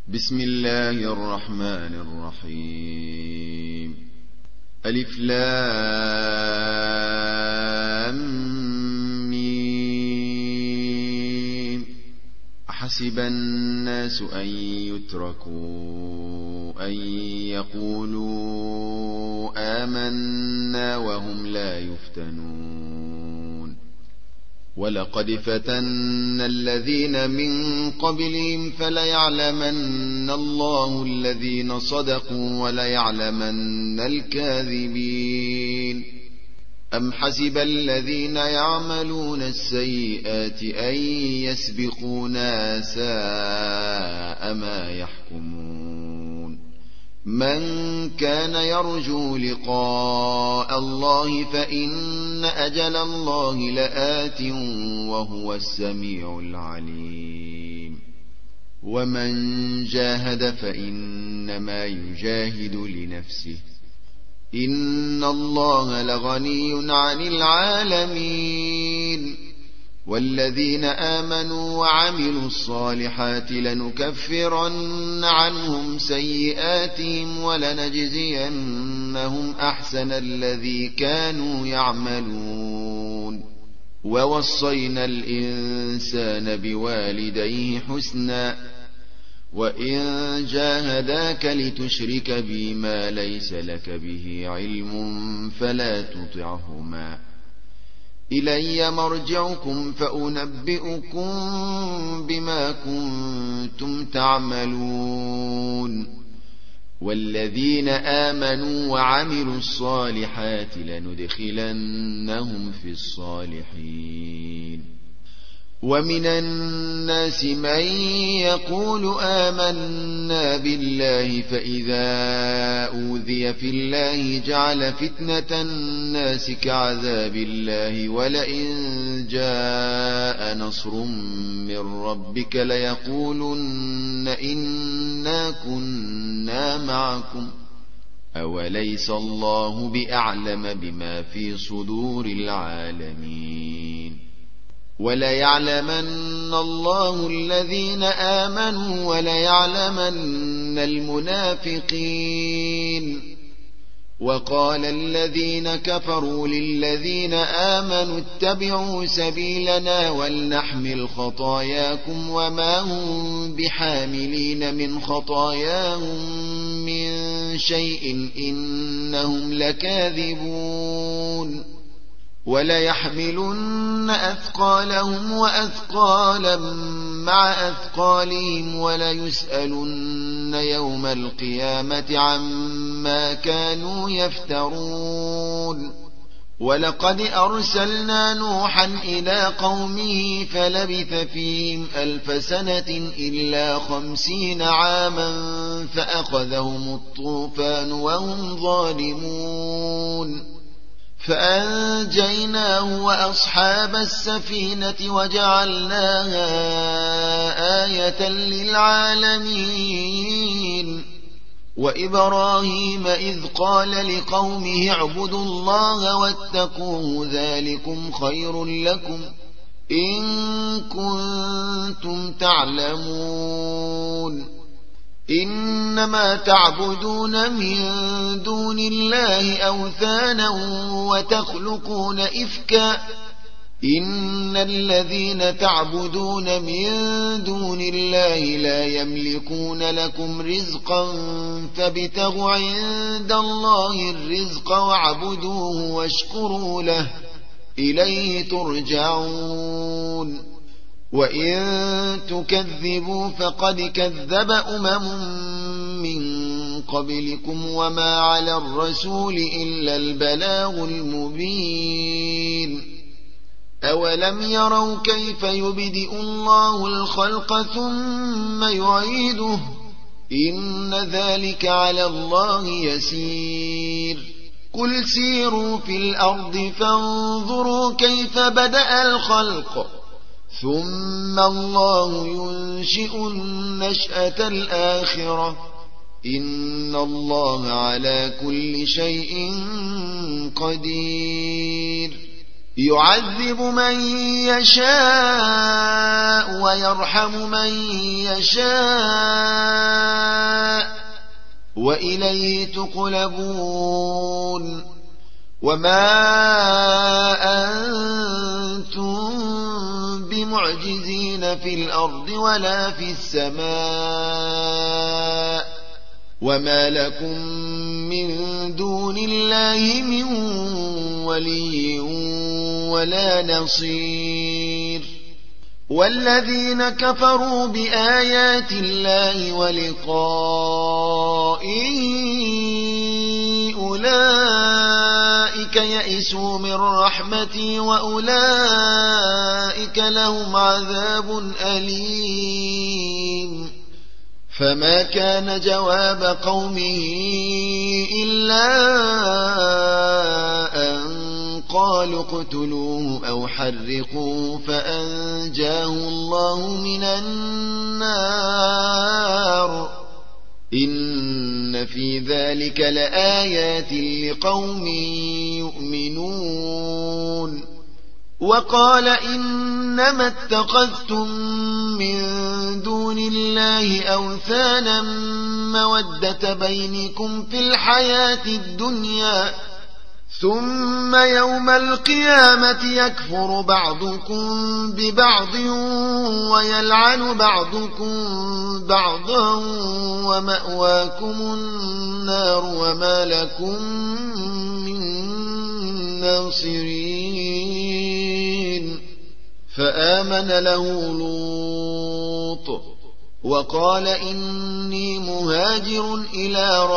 بسم الله الرحمن الرحيم. ألف لام ميم. أحسب الناس أن يتركوا أن يقولوا آمنا وهم لا يفتنون. ولقد فتنا الذين من قبلهم فليعلمن الله الذين صدقوا وليعلمن الكاذبين. أم حسب الذين يعملون السيئات أن يسبقونا ساء ما يحكمون. من كان يرجو لقاء الله فإن أجل الله لآت وهو السميع العليم. ومن جاهد فإنما يجاهد لنفسه إن الله لغني عن العالمين. والذين آمنوا وعملوا الصالحات لنكفرن عنهم سيئاتهم ولنجزينهم أحسن الذي كانوا يعملون. ووصينا الإنسان بوالديه حسنا وإن جاهداك لتشرك بي ما ليس لك به علم فلا تطعهما. إلي مرجعكم فأنبئكم بما كنتم تعملون. والذين آمنوا وعملوا الصالحات لندخلنهم في الصالحين. ومن الناس من يقول آمنا بالله فإذا أوذي في الله جعل فتنة الناس كعذاب الله ولئن جاء نصر من ربك ليقولن إنا كنا معكم أوليس الله بأعلم بما في صدور العالمين. وليعلمن الله الذين آمنوا وليعلمن المنافقين. وقال الذين كفروا للذين آمنوا اتبعوا سبيلنا ولنحمل خطاياكم وما هم بحاملين من خطاياهم من شيء إنهم لكاذبون. وليحملن أثقالهم وأثقالا مع أثقالهم وليسألن يوم القيامة عما كانوا يفترون. ولقد أرسلنا نوحا إلى قومه فلبث فيهم 1000 سنة إلا 50 عاما فأخذهم الطوفان وهم ظالمون. فأنجيناه وأصحاب السفينة وجعلناها آية للعالمين. وإبراهيم إذ قال لقومه اعبدوا الله واتقوه ذلكم خير لكم إن كنتم تعلمون. إنما تعبدون من دون الله أوثانا وتخلقون إفكا إن الذين تعبدون من دون الله لا يملكون لكم رزقا فابتغوا عند الله الرزق واعبدوه واشكروا له إليه ترجعون. وإن تكذبوا فقد كذب من قبلكم وما على الرسول إلا البلاغ المبين. أولم يروا كيف يبدئ الله الخلق ثم يعيده إن ذلك على الله يسير. قل سيروا في الأرض فانظروا كيف بدأ الخلق ثم الله ينشئ النشأة الآخرة إن الله على كل شيء قدير. يعذب من يشاء ويرحم من يشاء وإليه تقلبون وما أنتم بمعجزين في الأرض ولا في السماء وما لكم من دون الله من ولي ولا نصير والذين كفروا بآيات الله ولقائه أولئك يئسوا من رحمتي وأولئك لهم عذاب أليم فما كان جواب قومه إلا أن قالوا اقتلوه أو حرقوه فأنجاه الله من النار إن في ذلك لآيات لقوم يؤمنون وقال إنما اتخذتم من دون الله أوثانا مودة بينكم في الحياة الدنيا ثم يوم القيامة يكفر بعضكم ببعض ويلعن بعضكم بعضا ومأواكم النار وما لكم من ناصرين فآمن له لوط وقال إني مهاجر إلى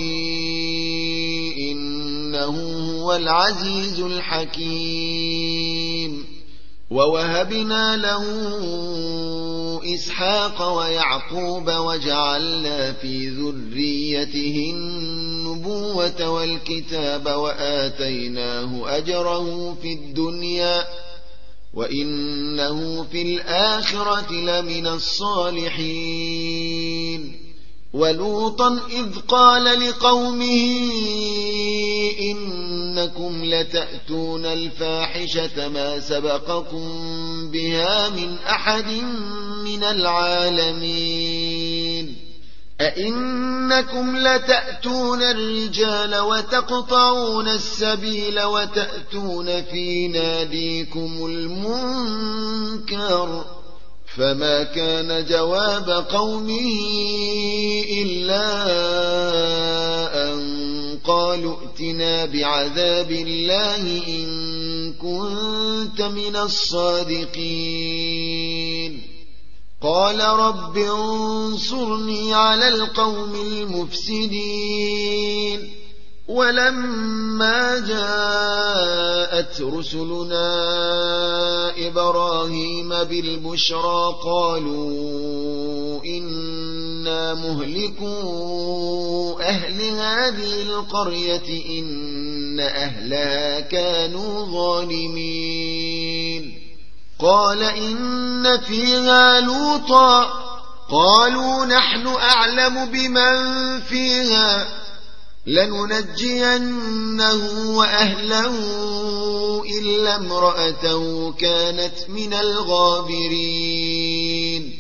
ربي إنه هو العزيز الحكيم ووهبنا له إسحاق ويعقوب وجعلنا في ذريته النبوة والكتاب وآتيناه أجره في الدنيا وإنه في الآخرة لمن الصالحين ولوطا إذ قال لقومه إنكم لتأتون الفاحشة ما سبقكم بها من أحد من العالمين أئنكم لتأتون الرجال وتقطعون السبيل وتأتون في ناديكم المنكر فما كان جواب قومه إلا أن قالوا ائتنا بعذاب الله إن كنت من الصادقين قال رب انصرني على القوم المفسدين ولما جاءت رسلنا إبراهيم بالبشرى قالوا إنا مهلكو أهل هذه القرية إن أهلها كانوا ظالمين قال إن فيها لوطا قالوا نحن أعلم بمن فيها لننجينه وأهله إلا امرأته كانت من الغابرين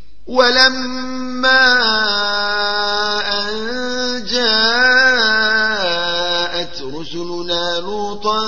ولما أن جاءت رسلنا لوطا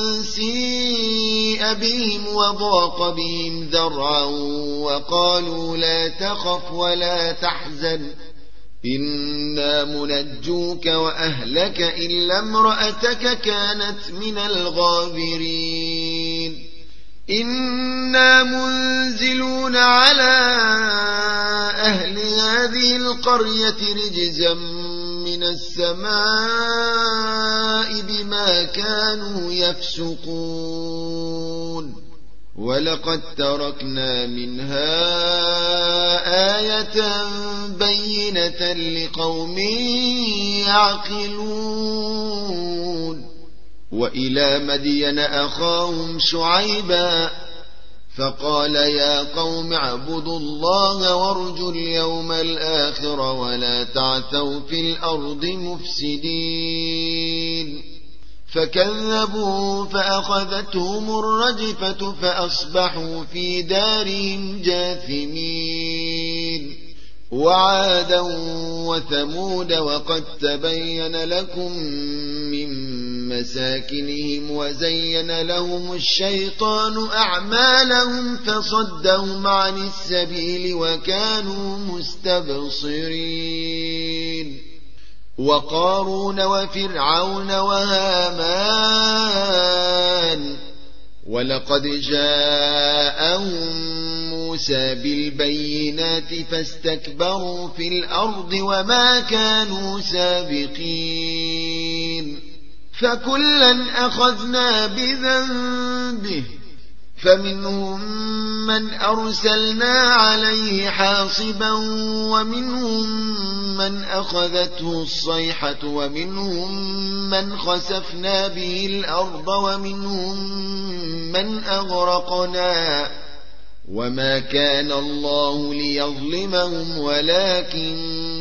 سيء بهم وضاق بهم ذرعا وقالوا لا تخف ولا تحزن إنا منجوك وأهلك إلا امرأتك كانت من الغابرين إنا منزلون على أهل هذه القرية رجزا من السماء بما كانوا يفسقون ولقد تركنا منها آية بينة لقوم يعقلون وإلى مدين أخاهم شعيبا فقال يا قوم اعبدوا الله وارجوا اليوم الآخر ولا تعثوا في الأرض مفسدين فكذبوا فأخذتهم الرجفة فأصبحوا في دارهم جاثمين وعادا وثمود وقد تبين لكم من مساكنهم وزين لهم الشيطان أعمالهم فصدهم عن السبيل وكانوا مستبصرين وقارون وفرعون وهامان ولقد جاءهم موسى بالبينات فاستكبروا في الأرض وما كانوا سابقين فكلا أخذنا بذنبه فمنهم من أرسلنا عليه حاصبا ومنهم من أخذته الصيحة ومنهم من خسفنا به الأرض ومنهم من أغرقنا وما كان الله ليظلمهم ولكن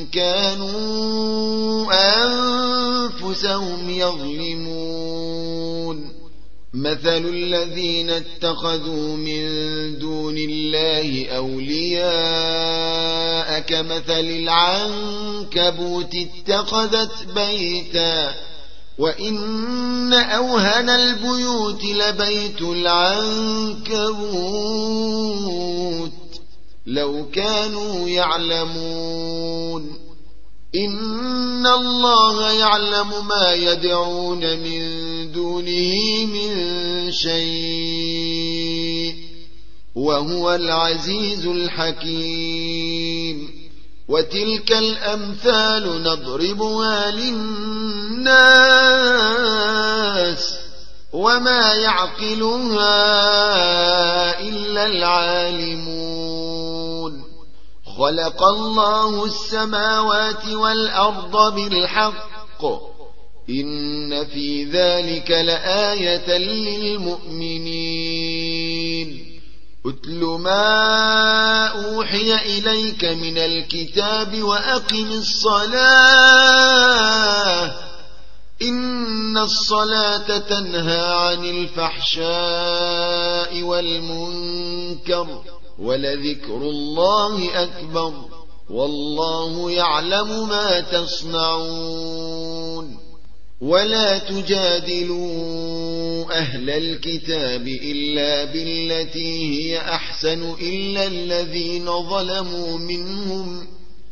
كانوا أنفسهم يظلمون مثل الذين اتخذوا من دون الله أولياء كمثل العنكبوت اتخذت بيتا وإن أوهن البيوت لبيت العنكبوت لو كانوا يعلمون إن الله يعلم ما يدعون من دونه من شيء وهو العزيز الحكيم وتلك الأمثال نضربها للناس وما يعقلها إلا العالمون خلق الله السماوات والأرض بالحق إن في ذلك لآية للمؤمنين أتل ما أوحي إليك من الكتاب وأقم الصلاة إن الصلاة تنهى عن الفحشاء والمنكر ولذكر الله أكبر والله يعلم ما تصنعون ولا تجادلوا أهل الكتاب إلا بالتي هي أحسن إلا الذين ظلموا منهم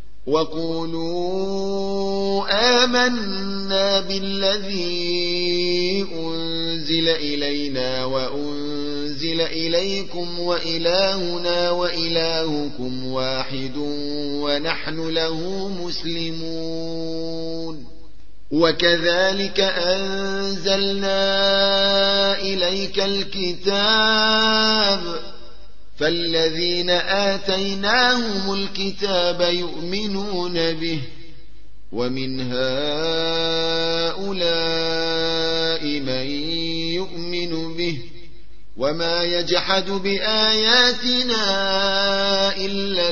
وقولوا آمنا بالذي أنزل إلينا وأنزل إليكم وإلهنا وإلهكم واحد ونحن له مسلمون وكذلك أنزلنا إليك الكتاب فالذين آتيناهم الكتاب يؤمنون به ومن هؤلاء من يؤمن به وما يجحد بآياتنا إلا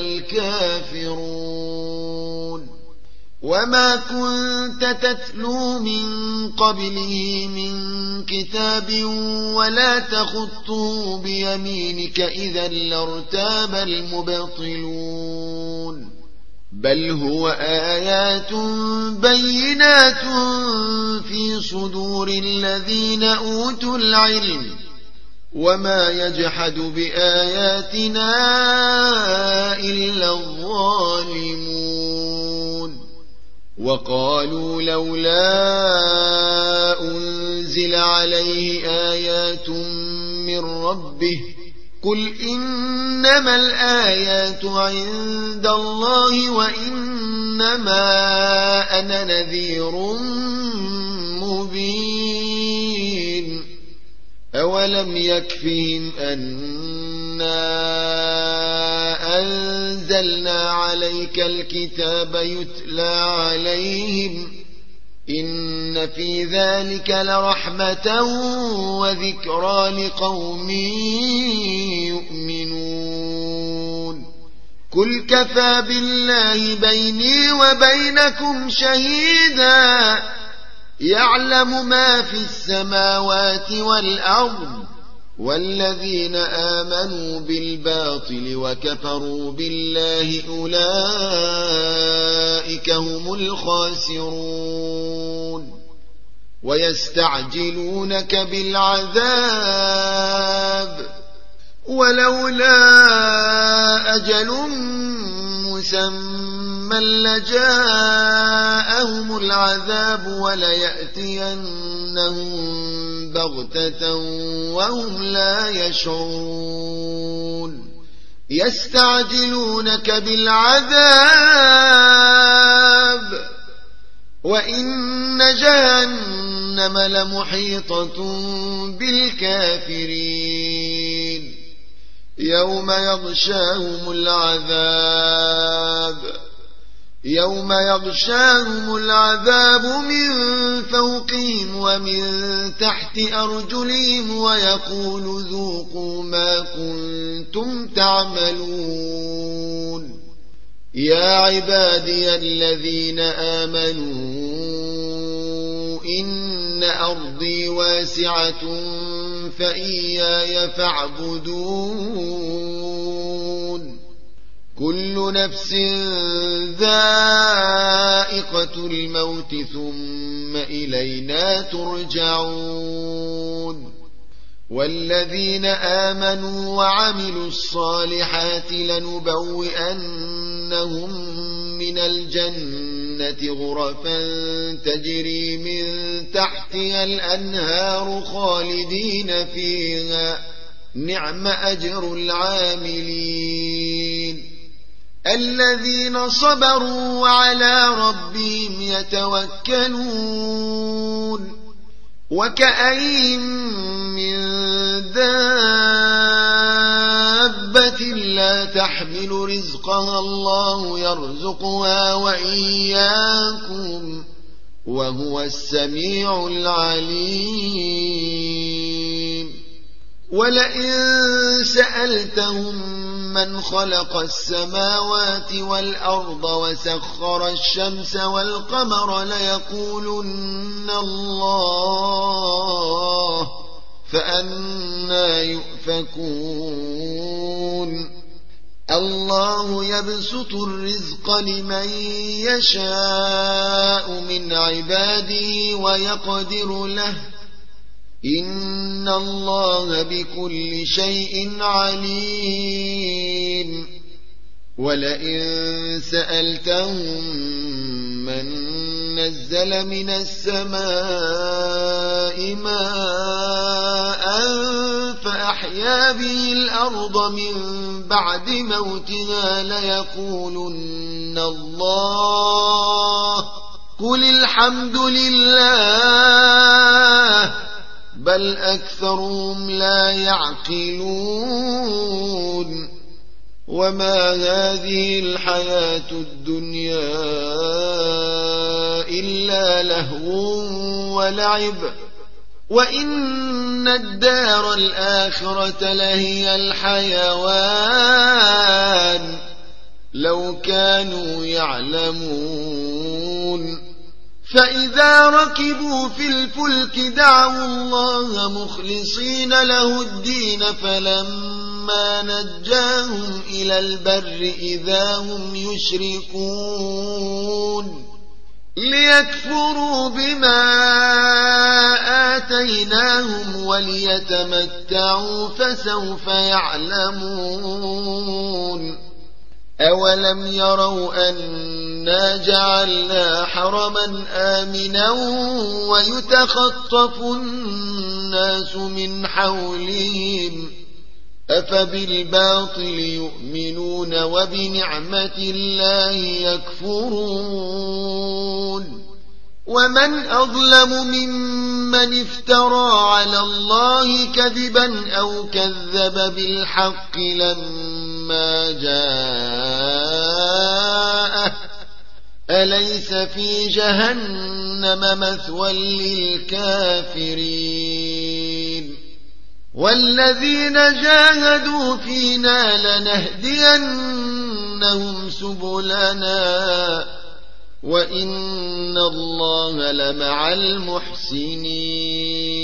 الكافرون وما كنت تتلو من قبله من كتاب ولا تخطه بيمينك إذا لارتاب المبطلون بل هو آيات بينات في صدور الذين أوتوا العلم وما يجحد بآياتنا إلا الظالمون وقالوا لولا أنزل عليه آيات من ربه قل إنما الآيات عند الله وإنما أنا نذير مبين أولم يكفهم أنا أنزلنا عليك الكتاب يتلى عليهم إن في ذلك لرحمة وذكرى لقوم يؤمنون قل كفى بالله بيني وبينكم شهيدا يعلم ما في السماوات والأرض والذين آمنوا بالباطل وكفروا بالله أولئك هم الخاسرون ويستعجلونك بالعذاب ولولا أجل مسمى لجاءهم العذاب وليأتينهم بغتة وهم لا يشعرون يستعجلونك بالعذاب وإن جهنم لمحيطة بالكافرين يوم يغشاهم العذاب من فوقهم ومن تحت أرجلهم ويقول ذوقوا ما كنتم تعملون يا عبادي الذين آمنوا إن أرضي واسعة فإياي فاعبدون كل نفس ذائقة الموت ثم إلينا ترجعون والذين آمنوا وعملوا الصالحات لنبوئنهم من الجنة غرفا تجري من تحتها الأنهار خالدين فيها نعم أجر العاملين الذين صبروا وعلى ربهم يتوكلون وكأين من دابة لا تحمل رزقها الله يرزقها وإياكم وهو السميع العليم ولئن سألتهم من خلق السماوات والأرض وسخر الشمس والقمر ليقولن الله فأنى يؤفكون الله يبسط الرزق لمن يشاء من عباده ويقدر له إن الله بكل شيء عليم ولئن سألتهم من نزل من السماء ماء فأحيا به الأرض من بعد موتها ليقولن الله قل الحمد لله بل أكثرهم لا يعقلون وما هذه الحياة الدنيا إلا لهو ولعب وإن الدار الآخرة لهي الحيوان لو كانوا يعلمون فإذا ركبوا في الفلك دعوا الله مخلصين له الدين فلما نجاهم إلى البر إذا هم يشركون ليكفروا بما آتيناهم وليتمتعوا فسوف يعلمون أولم يروا أنا جعلنا حرما آمنا ويتخطف الناس من حولهم أفبالباطل يؤمنون وبنعمة الله يكفرون ومن أظلم ممن افترى على الله كذبا أو كذب بالحق لما جاءه أليس في جهنم مثوى للكافرين والذين جاهدوا فينا لنهدينهم سبلنا وإن الله لمع المحسنين.